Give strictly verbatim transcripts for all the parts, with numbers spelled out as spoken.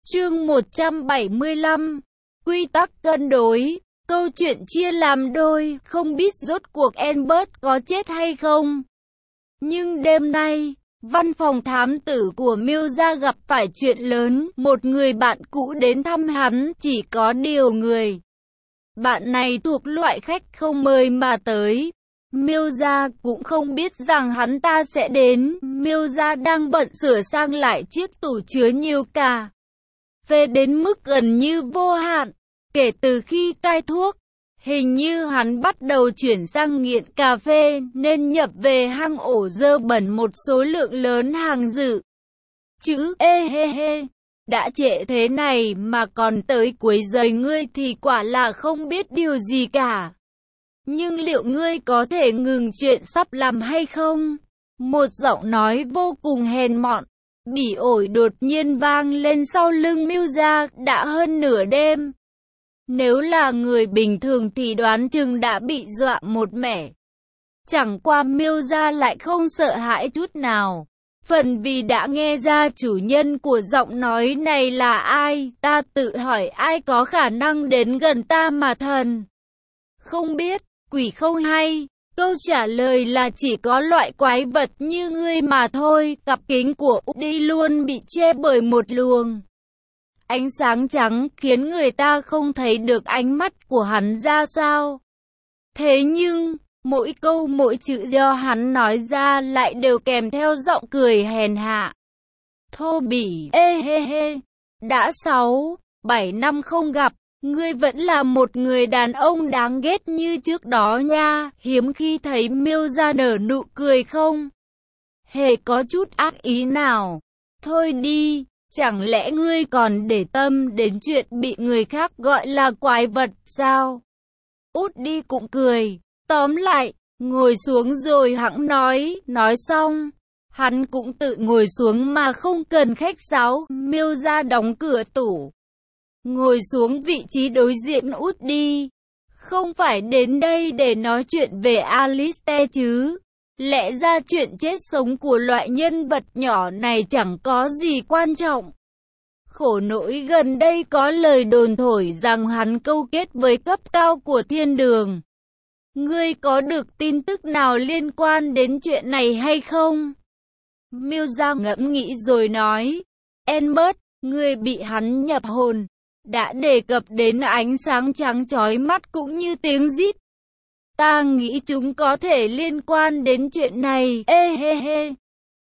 Chương một trăm bảy mươi lăm. Quy tắc cân đối. Câu chuyện chia làm đôi, không biết rốt cuộc Albert có chết hay không. Nhưng đêm nay, văn phòng thám tử của Mills gặp phải chuyện lớn, một người bạn cũ đến thăm hắn, chỉ có điều người bạn này thuộc loại khách không mời mà tới. Mills cũng không biết rằng hắn ta sẽ đến. Mills đang bận sửa sang lại chiếc tủ chứa nhiều cà phê đến mức gần như vô hạn. Kể từ khi cai thuốc, hình như hắn bắt đầu chuyển sang nghiện cà phê, nên nhập về hang ổ dơ bẩn một số lượng lớn hàng dự trữ. Ê hê hê, đã trễ thế này mà còn tới quấy rầy ngươi thì quả là không biết điều gì cả. Nhưng liệu ngươi có thể ngừng chuyện sắp làm hay không? Một giọng nói vô cùng hèn mọn, bỉ ổi đột nhiên vang lên sau lưng Mills. Đã hơn nửa đêm. Nếu là người bình thường thì đoán chừng đã bị dọa một mẻ. Chẳng qua Mills lại không sợ hãi chút nào. Phần vì đã nghe ra chủ nhân của giọng nói này là ai. Ta tự hỏi ai có khả năng đến gần ta mà thần không biết, quỷ không hay. Câu trả lời là chỉ có loại quái vật như ngươi mà thôi. Cặp kính của Woody luôn bị che bởi một luồng ánh sáng trắng, khiến người ta không thấy được ánh mắt của hắn ra sao. Thế nhưng, mỗi câu mỗi chữ do hắn nói ra lại đều kèm theo giọng cười hèn hạ, thô bỉ. Ê hê hê, đã sáu, bảy năm không gặp, ngươi vẫn là một người đàn ông đáng ghét như trước đó nha. Hiếm khi thấy Mills nở nụ cười không hề có chút ác ý nào. Thôi đi, chẳng lẽ ngươi còn để tâm đến chuyện bị người khác gọi là quái vật sao? Woody cũng cười. Tóm lại, ngồi xuống rồi hẵng nói. Nói xong, hắn cũng tự ngồi xuống mà không cần khách sáo. Mills đóng cửa tủ, ngồi xuống vị trí đối diện Woody. Không phải đến đây để nói chuyện về Alistair chứ? Lẽ ra chuyện chết sống của loại nhân vật nhỏ này chẳng có gì quan trọng. Khổ nỗi gần đây có lời đồn thổi rằng hắn câu kết với cấp cao của thiên đường. Ngươi có được tin tức nào liên quan đến chuyện này hay không? Mills ngẫm nghĩ rồi nói. Albert, ngươi bị hắn nhập hồn. Đã đề cập đến ánh sáng trắng chói mắt cũng như tiếng rít. Ta nghĩ chúng có thể liên quan đến chuyện này. Ê hê hê.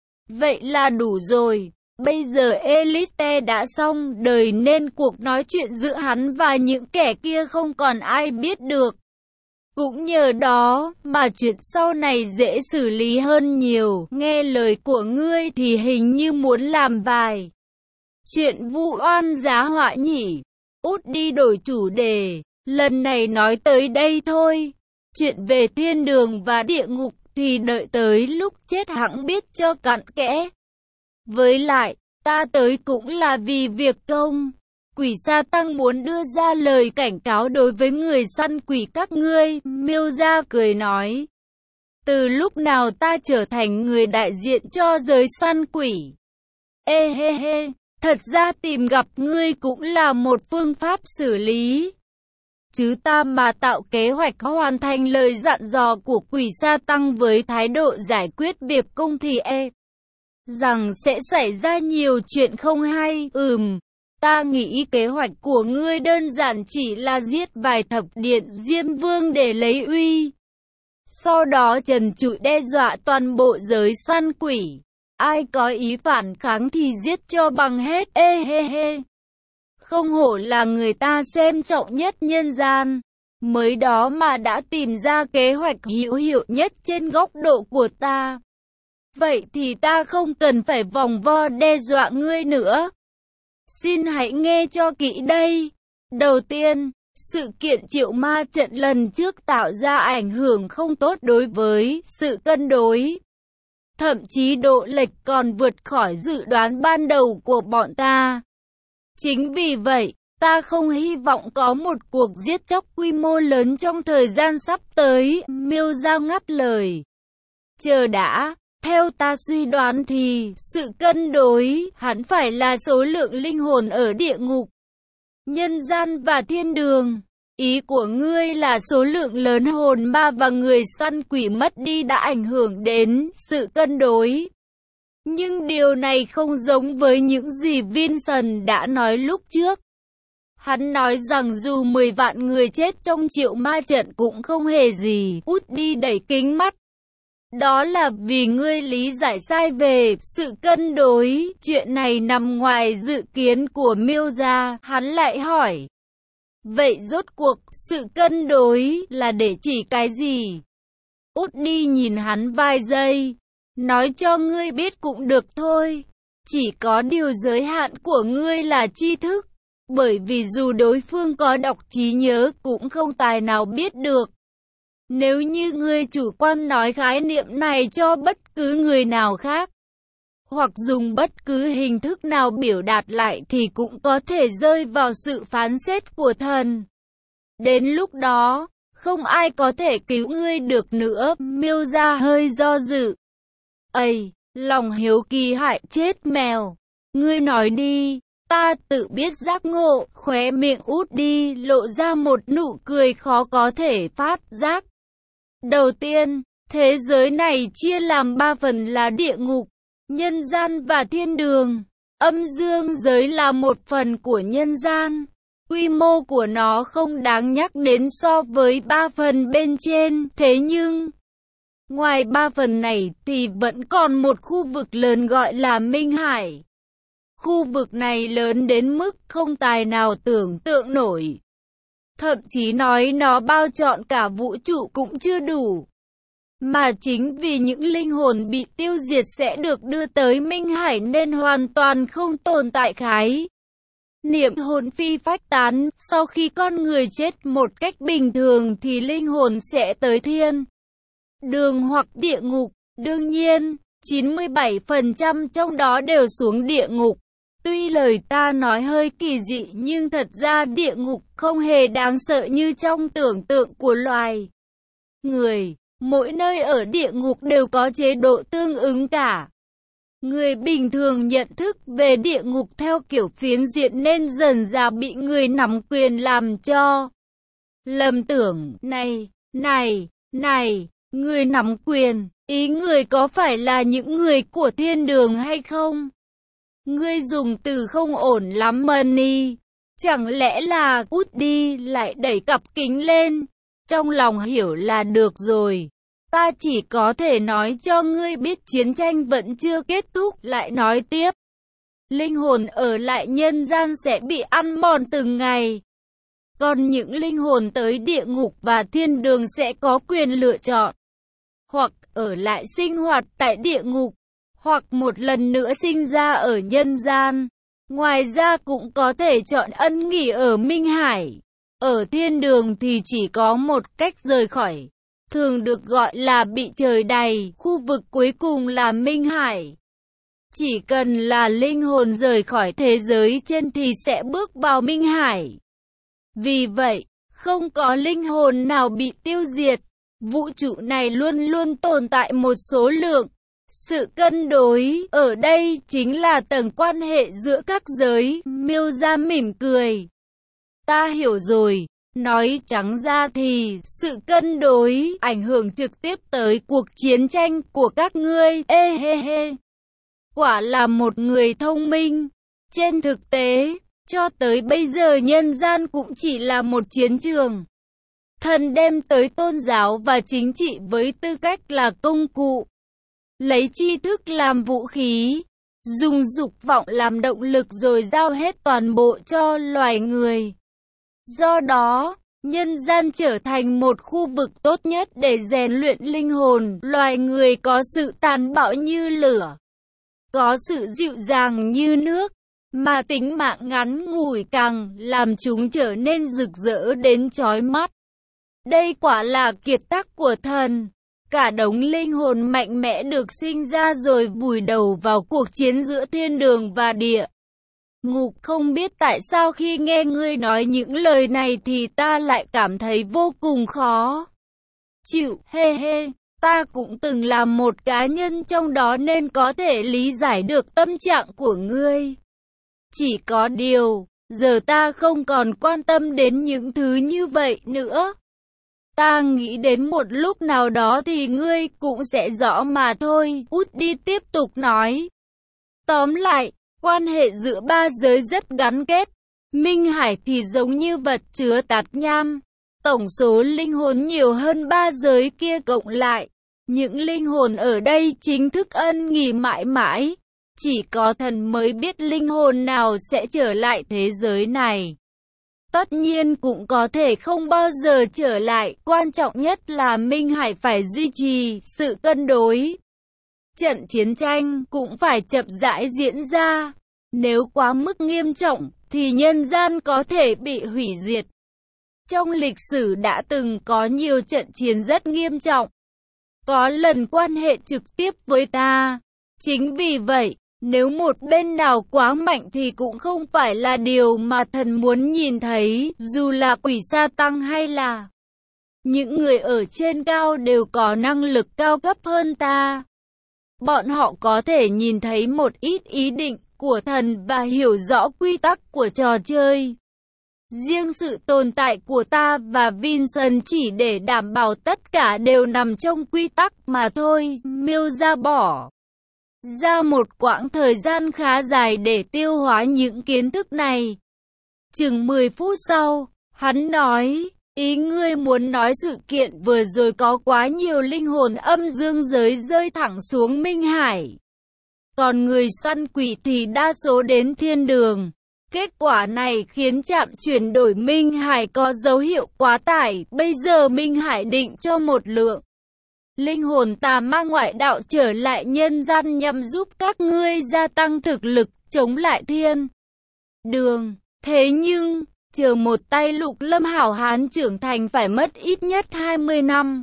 Vậy là đủ rồi. Bây giờ Alistair đã xong đời nên cuộc nói chuyện giữa hắn và những kẻ kia không còn ai biết được. Cũng nhờ đó mà chuyện sau này dễ xử lý hơn nhiều. Nghe lời của ngươi thì hình như muốn làm vài chuyện vu oan giá họa nhỉ? Woody đổi chủ đề. Lần này nói tới đây thôi. Chuyện về thiên đường và địa ngục thì đợi tới lúc chết hẵng biết cho cặn kẽ. Với lại, ta tới cũng là vì việc công. Quỷ sa tăng muốn đưa ra lời cảnh cáo đối với người săn quỷ các ngươi. Mills cười nói. Từ lúc nào ta trở thành người đại diện cho giới săn quỷ? Ê hê hê, thật ra tìm gặp ngươi cũng là một phương pháp xử lý. Chứ ta mà tạo kế hoạch hoàn thành lời dặn dò của quỷ sa tăng với thái độ giải quyết việc công thì e rằng sẽ xảy ra nhiều chuyện không hay. Ừm, ta nghĩ kế hoạch của ngươi đơn giản chỉ là giết vài thập điện Diêm Vương để lấy uy. Sau đó trần trụi đe dọa toàn bộ giới săn quỷ. Ai có ý phản kháng thì giết cho bằng hết. Ê hê hê. Không hổ là người ta xem trọng nhất nhân gian. Mới đó mà đã tìm ra kế hoạch hữu hiệu nhất trên góc độ của ta. Vậy thì ta không cần phải vòng vo đe dọa ngươi nữa. Xin hãy nghe cho kỹ đây. Đầu tiên, sự kiện triệu ma trận lần trước tạo ra ảnh hưởng không tốt đối với sự cân đối. Thậm chí độ lệch còn vượt khỏi dự đoán ban đầu của bọn ta. Chính vì vậy, ta không hy vọng có một cuộc giết chóc quy mô lớn trong thời gian sắp tới. Mills ngắt lời. Chờ đã, Theo ta suy đoán thì, sự cân đối, hẳn phải là số lượng linh hồn ở địa ngục, nhân gian và thiên đường. Ý của ngươi là số lượng lớn hồn ma và người săn quỷ mất đi đã ảnh hưởng đến sự cân đối. Nhưng điều này không giống với những gì Vincent đã nói lúc trước. Hắn nói rằng dù mười vạn người chết trong triệu ma trận cũng không hề gì. Woody đẩy kính mắt. Đó là vì ngươi lý giải sai về sự cân đối. Chuyện này nằm ngoài dự kiến của Mills. Hắn lại hỏi. Vậy rốt cuộc, sự cân đối là để chỉ cái gì? Woody nhìn hắn vài giây. Nói cho ngươi biết cũng được thôi. Chỉ có điều giới hạn của ngươi là tri thức. Bởi vì dù đối phương có đọc trí nhớ cũng không tài nào biết được. Nếu như ngươi chủ quan nói khái niệm này cho bất cứ người nào khác, hoặc dùng bất cứ hình thức nào biểu đạt lại thì cũng có thể rơi vào sự phán xét của thần. Đến lúc đó, không ai có thể cứu ngươi được nữa. Mills hơi do dự. Ây, lòng hiếu kỳ hại chết mèo. Ngươi nói đi. Ta tự biết giác ngộ. Khóe miệng Woody lộ ra một nụ cười khó có thể phát giác. Đầu tiên, thế giới này chia làm ba phần là địa ngục, nhân gian và thiên đường. Âm dương giới là một phần của nhân gian. Quy mô của nó không đáng nhắc đến so với ba phần bên trên. Thế nhưng, ngoài ba phần này thì vẫn còn một khu vực lớn gọi là Minh Hải. Khu vực này lớn đến mức không tài nào tưởng tượng nổi. Thậm chí nói nó bao trọn cả vũ trụ cũng chưa đủ. Mà chính vì những linh hồn bị tiêu diệt sẽ được đưa tới Minh Hải nên hoàn toàn không tồn tại khái niệm hồn phi phách tán. Sau khi con người chết một cách bình thường thì linh hồn sẽ tới thiên đường hoặc địa ngục. Đương nhiên, chín mươi bảy phần trăm trong đó đều xuống địa ngục. Tuy lời ta nói hơi kỳ dị nhưng thật ra địa ngục không hề đáng sợ như trong tưởng tượng của loài người. Mỗi nơi ở địa ngục đều có chế độ tương ứng cả. Người bình thường nhận thức về địa ngục theo kiểu phiến diện nên dần dà bị người nắm quyền làm cho lầm tưởng. Này, này, này, người nắm quyền, ý người có phải là những người của thiên đường hay không? Ngươi dùng từ không ổn lắm Money. Chẳng lẽ là Woody lại đẩy cặp kính lên? Trong lòng hiểu là được rồi. Ta chỉ có thể nói cho ngươi biết chiến tranh vẫn chưa kết thúc. Lại nói tiếp. Linh hồn ở lại nhân gian sẽ bị ăn mòn từng ngày. Còn những linh hồn tới địa ngục và thiên đường sẽ có quyền lựa chọn. Hoặc ở lại sinh hoạt tại địa ngục. Hoặc một lần nữa sinh ra ở nhân gian. Ngoài ra cũng có thể chọn ân nghỉ ở Minh Hải. Ở thiên đường thì chỉ có một cách rời khỏi. Thường được gọi là bị trời đầy. Khu vực cuối cùng là Minh Hải. Chỉ cần là linh hồn rời khỏi thế giới trên thì sẽ bước vào Minh Hải. Vì vậy, không có linh hồn nào bị tiêu diệt. Vũ trụ này luôn luôn tồn tại một số lượng. Sự cân đối ở đây chính là tầng quan hệ giữa các giới. Mills mỉm cười. Ta hiểu rồi. Nói trắng ra thì sự cân đối ảnh hưởng trực tiếp tới cuộc chiến tranh của các ngươi. Ê hê hê. Quả là một người thông minh. Trên thực tế, cho tới bây giờ nhân gian cũng chỉ là một chiến trường. Thần đem tới tôn giáo và chính trị với tư cách là công cụ. Lấy tri thức làm vũ khí, dùng dục vọng làm động lực rồi giao hết toàn bộ cho loài người. Do đó, nhân gian trở thành một khu vực tốt nhất để rèn luyện linh hồn. Loài người có sự tàn bạo như lửa, có sự dịu dàng như nước, mà tính mạng ngắn ngủi càng làm chúng trở nên rực rỡ đến chói mắt. Đây quả là kiệt tác của thần. Cả đống linh hồn mạnh mẽ được sinh ra rồi vùi đầu vào cuộc chiến giữa thiên đường và địa ngục. Không biết tại sao khi nghe ngươi nói những lời này thì ta lại cảm thấy vô cùng khó chịu. Hê hê. Ta cũng từng là một cá nhân trong đó nên có thể lý giải được tâm trạng của ngươi. Chỉ có điều, giờ ta không còn quan tâm đến những thứ như vậy nữa. Ta nghĩ đến một lúc nào đó thì ngươi cũng sẽ rõ mà thôi. Udi tiếp tục nói. Tóm lại, quan hệ giữa ba giới rất gắn kết. Minh Hải thì giống như vật chứa tạp nham. Tổng số linh hồn nhiều hơn ba giới kia cộng lại. Những linh hồn ở đây chính thức ân nghỉ mãi mãi. Chỉ có thần mới biết linh hồn nào sẽ trở lại thế giới này. Tất nhiên cũng có thể không bao giờ trở lại. Quan trọng nhất là Minh Hải phải duy trì sự cân đối. Trận chiến tranh cũng phải chậm rãi diễn ra. Nếu quá mức nghiêm trọng thì nhân gian có thể bị hủy diệt. Trong lịch sử đã từng có nhiều trận chiến rất nghiêm trọng. Có lần quan hệ trực tiếp với ta. Chính vì vậy, nếu một bên nào quá mạnh thì cũng không phải là điều mà thần muốn nhìn thấy, dù là quỷ sa tăng hay là những người ở trên cao đều có năng lực cao cấp hơn ta. Bọn họ có thể nhìn thấy một ít ý định của thần và hiểu rõ quy tắc của trò chơi. Riêng sự tồn tại của ta và Vincent chỉ để đảm bảo tất cả đều nằm trong quy tắc mà thôi. Miêu ra bỏ ra một quãng thời gian khá dài để tiêu hóa những kiến thức này. Chừng mười phút sau, hắn nói, ý ngươi muốn nói sự kiện vừa rồi có quá nhiều linh hồn âm dương giới rơi thẳng xuống Minh Hải. Còn người săn quỷ thì đa số đến thiên đường. Kết quả này khiến trạm chuyển đổi Minh Hải có dấu hiệu quá tải. Bây giờ Minh Hải định cho một lượng linh hồn tà ma ngoại đạo trở lại nhân gian nhằm giúp các ngươi gia tăng thực lực chống lại thiên đường. Thế nhưng, chờ một tay Lục Lâm hảo hán trưởng thành phải mất ít nhất hai mươi năm.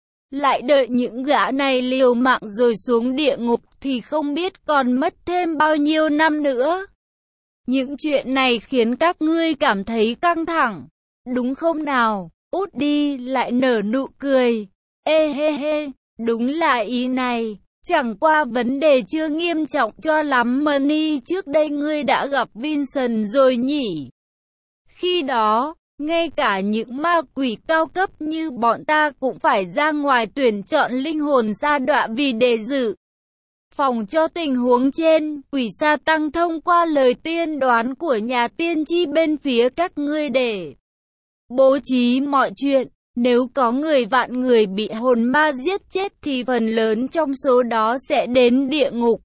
Lại đợi những gã này liều mạng rồi xuống địa ngục thì không biết còn mất thêm bao nhiêu năm nữa. Những chuyện này khiến các ngươi cảm thấy căng thẳng, đúng không nào? Udi lại nở nụ cười. Ê hê hê, đúng là ý này. Chẳng qua vấn đề chưa nghiêm trọng cho lắm Money, trước đây ngươi đã gặp Vincent rồi nhỉ? Khi đó, ngay cả những ma quỷ cao cấp như bọn ta cũng phải ra ngoài tuyển chọn linh hồn sa đọa vì để dự phòng cho tình huống trên. Quỷ sa tăng thông qua lời tiên đoán của nhà tiên tri bên phía các ngươi để bố trí mọi chuyện. Nếu có người vạn người bị hồn ma giết chết thì phần lớn trong số đó sẽ đến địa ngục.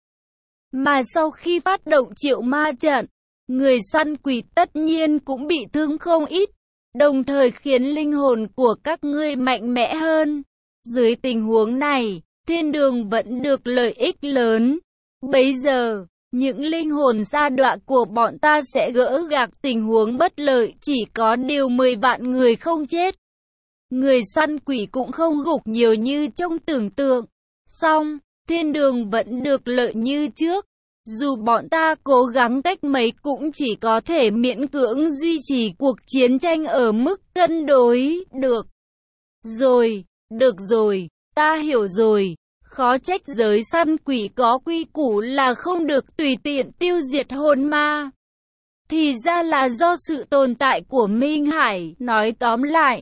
Mà sau khi phát động triệu ma trận, người săn quỷ tất nhiên cũng bị thương không ít, đồng thời khiến linh hồn của các ngươi mạnh mẽ hơn. Dưới tình huống này, thiên đường vẫn được lợi ích lớn. Bây giờ, những linh hồn sa đọa của bọn ta sẽ gỡ gạc tình huống bất lợi, chỉ có điều mười vạn người không chết. Người săn quỷ cũng không gục nhiều như trong tưởng tượng. Song, thiên đường vẫn được lợi như trước. Dù bọn ta cố gắng cách mấy cũng chỉ có thể miễn cưỡng duy trì cuộc chiến tranh ở mức cân đối. Được rồi, được rồi, ta hiểu rồi. Khó trách giới săn quỷ có quy củ là không được tùy tiện tiêu diệt hồn ma. Thì ra là do sự tồn tại của Minh Hải. Nói tóm lại,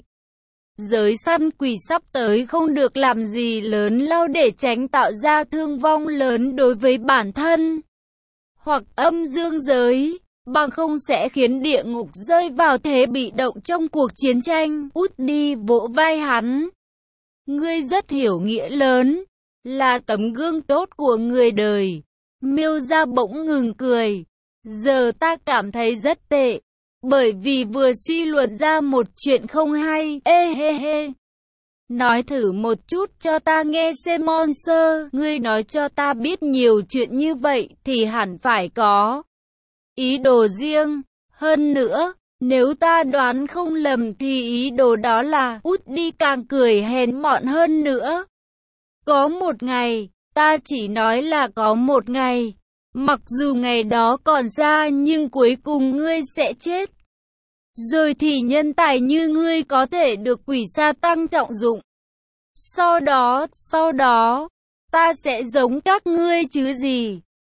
giới săn quỷ sắp tới không được làm gì lớn lao để tránh tạo ra thương vong lớn đối với bản thân hoặc âm dương giới, bằng không sẽ khiến địa ngục rơi vào thế bị động trong cuộc chiến tranh. Udi vỗ vai hắn. Ngươi rất hiểu nghĩa lớn, là tấm gương tốt của người đời. Miêu ra bỗng ngừng cười. Giờ ta cảm thấy rất tệ, bởi vì vừa suy luận ra một chuyện không hay. Ê hê hê. Nói thử một chút cho ta nghe xem Monster. Ngươi nói cho ta biết nhiều chuyện như vậy thì hẳn phải có ý đồ riêng. Hơn nữa, nếu ta đoán không lầm thì ý đồ đó là... Udi càng cười hèn mọn hơn nữa. Có một ngày, ta chỉ nói là có một ngày. Mặc dù ngày đó còn xa nhưng cuối cùng ngươi sẽ chết. Rồi thì nhân tài như ngươi có thể được quỷ sa tăng trọng dụng. Sau đó, sau đó, ta sẽ giống các ngươi chứ gì.